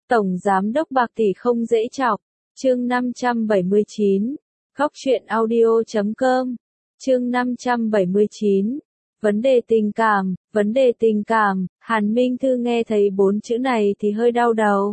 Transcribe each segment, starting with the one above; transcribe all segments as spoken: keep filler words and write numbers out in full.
Tổng Giám đốc bạc tỷ không dễ chọc. Chương năm trăm bảy mươi chín. Góc truyện audio chấm com. Chương năm trăm bảy mươi chín. Vấn đề tình cảm, vấn đề tình cảm, Hàn Minh Thư nghe thấy bốn chữ này thì hơi đau đầu.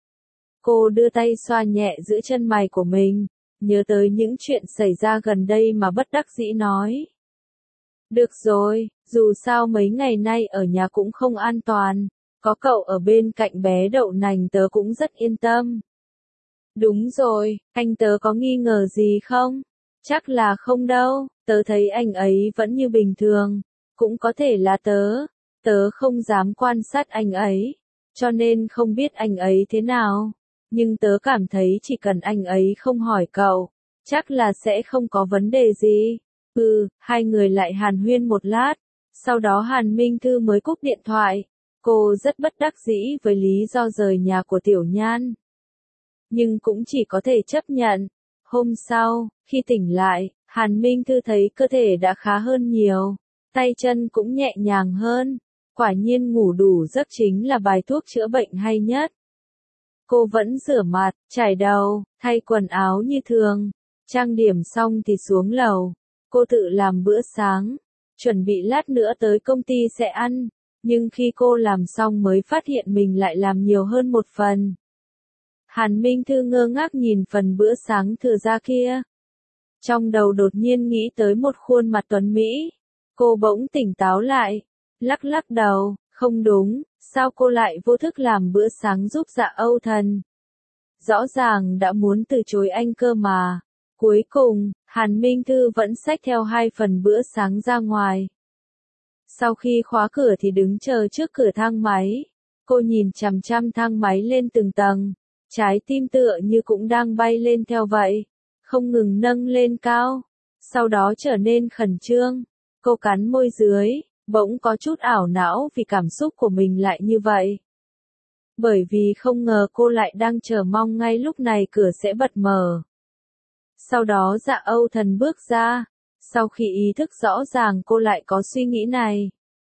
Cô đưa tay xoa nhẹ giữa chân mày của mình, nhớ tới những chuyện xảy ra gần đây mà bất đắc dĩ nói. Được rồi, dù sao mấy ngày nay ở nhà cũng không an toàn, có cậu ở bên cạnh bé đậu nành tớ cũng rất yên tâm. Đúng rồi, anh tớ có nghi ngờ gì không? Chắc là không đâu, tớ thấy anh ấy vẫn như bình thường, cũng có thể là tớ, tớ không dám quan sát anh ấy, cho nên không biết anh ấy thế nào, nhưng tớ cảm thấy chỉ cần anh ấy không hỏi cậu, chắc là sẽ không có vấn đề gì. Ừ, hai người lại hàn huyên một lát, sau đó Hàn Minh Thư mới cúp điện thoại, cô rất bất đắc dĩ với lý do rời nhà của Tiểu Nhan. Nhưng cũng chỉ có thể chấp nhận. Hôm sau, khi tỉnh lại, Hàn Minh Thư thấy cơ thể đã khá hơn nhiều, tay chân cũng nhẹ nhàng hơn, quả nhiên ngủ đủ giấc chính là bài thuốc chữa bệnh hay nhất. Cô vẫn rửa mặt, chải đầu, thay quần áo như thường, trang điểm xong thì xuống lầu, cô tự làm bữa sáng, chuẩn bị lát nữa tới công ty sẽ ăn, nhưng khi cô làm xong mới phát hiện mình lại làm nhiều hơn một phần. Hàn Minh Thư ngơ ngác nhìn phần bữa sáng thừa ra kia. Trong đầu đột nhiên nghĩ tới một khuôn mặt tuấn Mỹ. Cô bỗng tỉnh táo lại, lắc lắc đầu, không đúng, sao cô lại vô thức làm bữa sáng giúp Dạ Âu Thần? Rõ ràng đã muốn từ chối anh cơ mà. Cuối cùng, Hàn Minh Thư vẫn xách theo hai phần bữa sáng ra ngoài. Sau khi khóa cửa thì đứng chờ trước cửa thang máy. Cô nhìn chằm chằm thang máy lên từng tầng. Trái tim tựa như cũng đang bay lên theo vậy, không ngừng nâng lên cao, sau đó trở nên khẩn trương. Cô cắn môi dưới, bỗng có chút ảo não vì cảm xúc của mình lại như vậy. Bởi vì không ngờ cô lại đang chờ mong ngay lúc này cửa sẽ bật mở. Sau đó Dạ Âu Thần bước ra, sau khi ý thức rõ ràng cô lại có suy nghĩ này.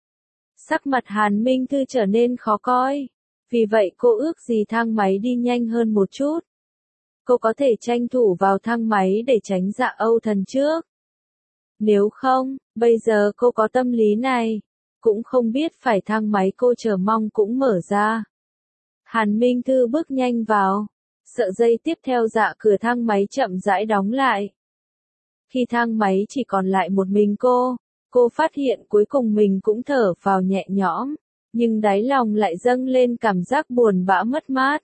Sắc mặt Hàn Minh Thư trở nên khó coi. Vì vậy cô ước gì thang máy đi nhanh hơn một chút. Cô có thể tranh thủ vào thang máy để tránh Dạ Âu Thần trước. Nếu không, bây giờ cô có tâm lý này, cũng không biết phải thang máy cô chờ mong cũng mở ra. Hàn Minh Thư bước nhanh vào, sợ giây tiếp theo dạ cửa thang máy chậm rãi đóng lại. Khi thang máy chỉ còn lại một mình cô, cô phát hiện cuối cùng mình cũng thở vào nhẹ nhõm. Nhưng đáy lòng lại dâng lên cảm giác buồn bã mất mát.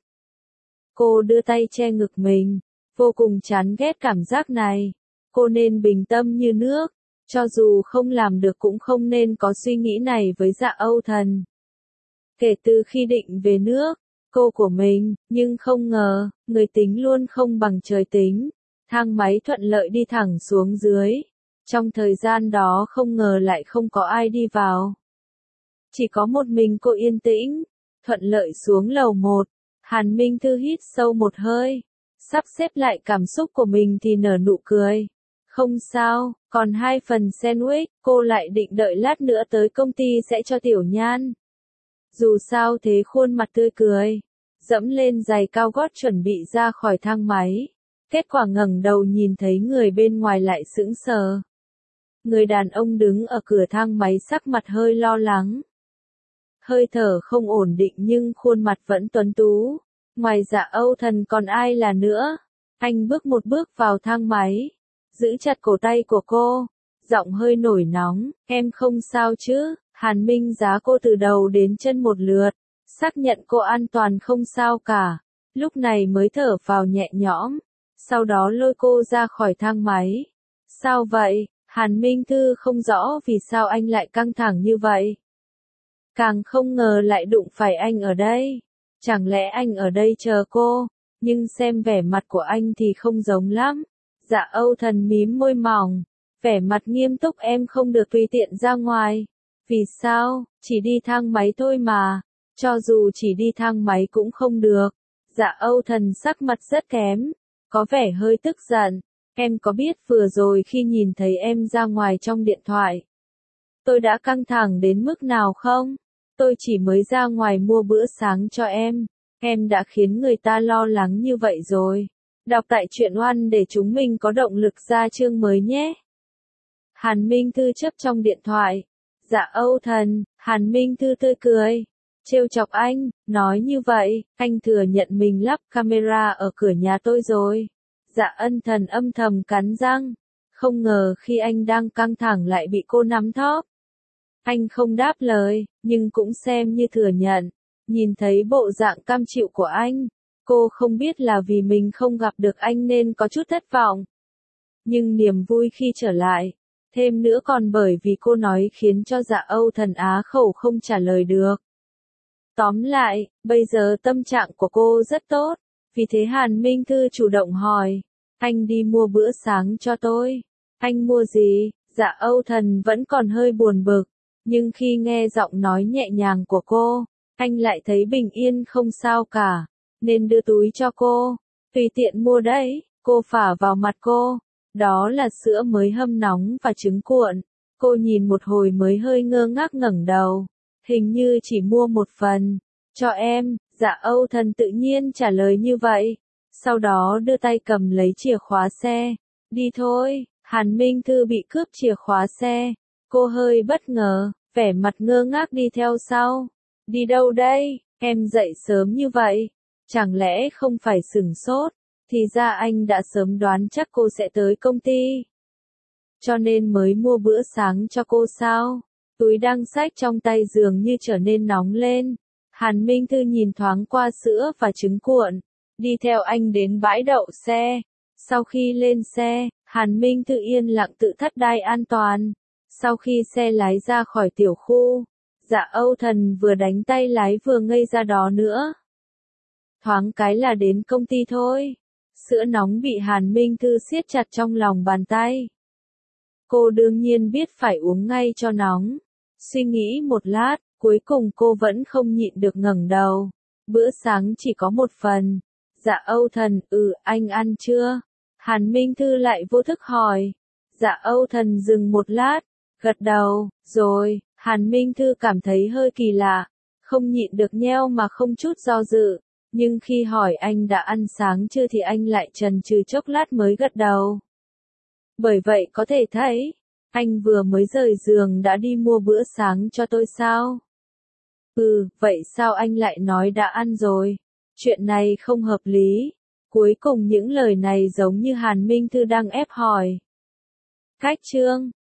Cô đưa tay che ngực mình, vô cùng chán ghét cảm giác này. Cô nên bình tâm như nước, cho dù không làm được cũng không nên có suy nghĩ này với Dạ Âu Thần. Kể từ khi định về nước, cô của mình, nhưng không ngờ, người tính luôn không bằng trời tính. Thang máy thuận lợi đi thẳng xuống dưới. Trong thời gian đó không ngờ lại không có ai đi vào. Chỉ có một mình cô yên tĩnh, thuận lợi xuống lầu một, Hàn Minh Thư hít sâu một hơi, sắp xếp lại cảm xúc của mình thì nở nụ cười. Không sao, còn hai phần sandwich, cô lại định đợi lát nữa tới công ty sẽ cho Tiểu Nhan. Dù sao thế khuôn mặt tươi cười, dẫm lên giày cao gót chuẩn bị ra khỏi thang máy, kết quả ngẩng đầu nhìn thấy người bên ngoài lại sững sờ. Người đàn ông đứng ở cửa thang máy sắc mặt hơi lo lắng. Hơi thở không ổn định nhưng khuôn mặt vẫn tuấn tú. Ngoài Dạ Âu Thần còn ai là nữa? Anh bước một bước vào thang máy, giữ chặt cổ tay của cô, giọng hơi nổi nóng, em không sao chứ? Hàn Minh giá cô từ đầu đến chân một lượt, xác nhận cô an toàn không sao cả, lúc này mới thở vào nhẹ nhõm, sau đó lôi cô ra khỏi thang máy. Sao vậy? Hàn Minh Thư không rõ vì sao anh lại căng thẳng như vậy. Càng không ngờ lại đụng phải anh ở đây. Chẳng lẽ anh ở đây chờ cô? Nhưng xem vẻ mặt của anh thì không giống lắm. Dạ Âu Thần mím môi mỏng, vẻ mặt nghiêm túc, em không được tùy tiện ra ngoài. Vì sao? Chỉ đi thang máy thôi mà. Cho dù chỉ đi thang máy cũng không được. Dạ Âu Thần sắc mặt rất kém, có vẻ hơi tức giận. Em có biết vừa rồi khi nhìn thấy em ra ngoài trong điện thoại, tôi đã căng thẳng đến mức nào không? Tôi chỉ mới ra ngoài mua bữa sáng cho em, Em đã khiến người ta lo lắng như vậy rồi. Đọc tại truyện Oan để chúng mình có động lực ra chương mới nhé. Hàn Minh Thư chấp trong điện thoại. Dạ Âu Thần, Hàn Minh Thư tươi cười. Trêu chọc anh, nói như vậy, anh thừa nhận mình lắp camera ở cửa nhà tôi rồi. Dạ Ân Thần âm thầm cắn răng. Không ngờ khi anh đang căng thẳng lại bị cô nắm thóp. Anh không đáp lời, nhưng cũng xem như thừa nhận. Nhìn thấy bộ dạng cam chịu của anh, cô không biết là vì mình không gặp được anh nên có chút thất vọng. Nhưng niềm vui khi trở lại, thêm nữa còn bởi vì cô nói khiến cho Dạ Âu Thần á khẩu không trả lời được. Tóm lại, bây giờ tâm trạng của cô rất tốt, vì thế Hàn Minh Thư chủ động hỏi, anh đi mua bữa sáng cho tôi. Anh mua gì? Dạ Âu Thần vẫn còn hơi buồn bực, nhưng khi nghe giọng nói nhẹ nhàng của cô, anh lại thấy bình yên không sao cả, nên đưa túi cho cô. Tùy tiện mua đấy, cô phả vào mặt cô. Đó là sữa mới hâm nóng và trứng cuộn. Cô nhìn một hồi mới hơi ngơ ngác ngẩng đầu. Hình như chỉ mua một phần. Cho em, Dạ Âu Thần tự nhiên trả lời như vậy. Sau đó đưa tay cầm lấy chìa khóa xe. Đi thôi, Hàn Minh Thư bị cướp chìa khóa xe. Cô hơi bất ngờ, vẻ mặt ngơ ngác đi theo sau. Đi đâu đây? Em dậy sớm như vậy. Chẳng lẽ không phải sửng sốt? Thì ra anh đã sớm đoán chắc cô sẽ tới công ty. Cho nên mới mua bữa sáng cho cô sao? Túi đang xách trong tay dường như trở nên nóng lên. Hàn Minh Thư nhìn thoáng qua sữa và trứng cuộn. Đi theo anh đến bãi đậu xe. Sau khi lên xe, Hàn Minh Thư yên lặng tự thắt đai an toàn. Sau khi xe lái ra khỏi tiểu khu, Dạ Âu Thần vừa đánh tay lái vừa ngây ra đó nữa. Thoáng cái là đến công ty thôi. Sữa nóng bị Hàn Minh Thư siết chặt trong lòng bàn tay. Cô đương nhiên biết phải uống ngay cho nóng. Suy nghĩ một lát, cuối cùng cô vẫn không nhịn được ngẩng đầu. Bữa sáng chỉ có một phần. Dạ Âu Thần, ừ, anh ăn chưa? Hàn Minh Thư lại vô thức hỏi. Dạ Âu Thần dừng một lát, gật đầu, rồi. Hàn Minh Thư cảm thấy hơi kỳ lạ, không nhịn được nheo mà không chút do dự. Nhưng khi hỏi anh đã ăn sáng chưa thì anh lại chần chừ chốc lát mới gật đầu. Bởi vậy có thể thấy, anh vừa mới rời giường đã đi mua bữa sáng cho tôi sao? Ừ, vậy sao anh lại nói đã ăn rồi? Chuyện này không hợp lý. Cuối cùng những lời này giống như Hàn Minh Thư đang ép hỏi. Cách chương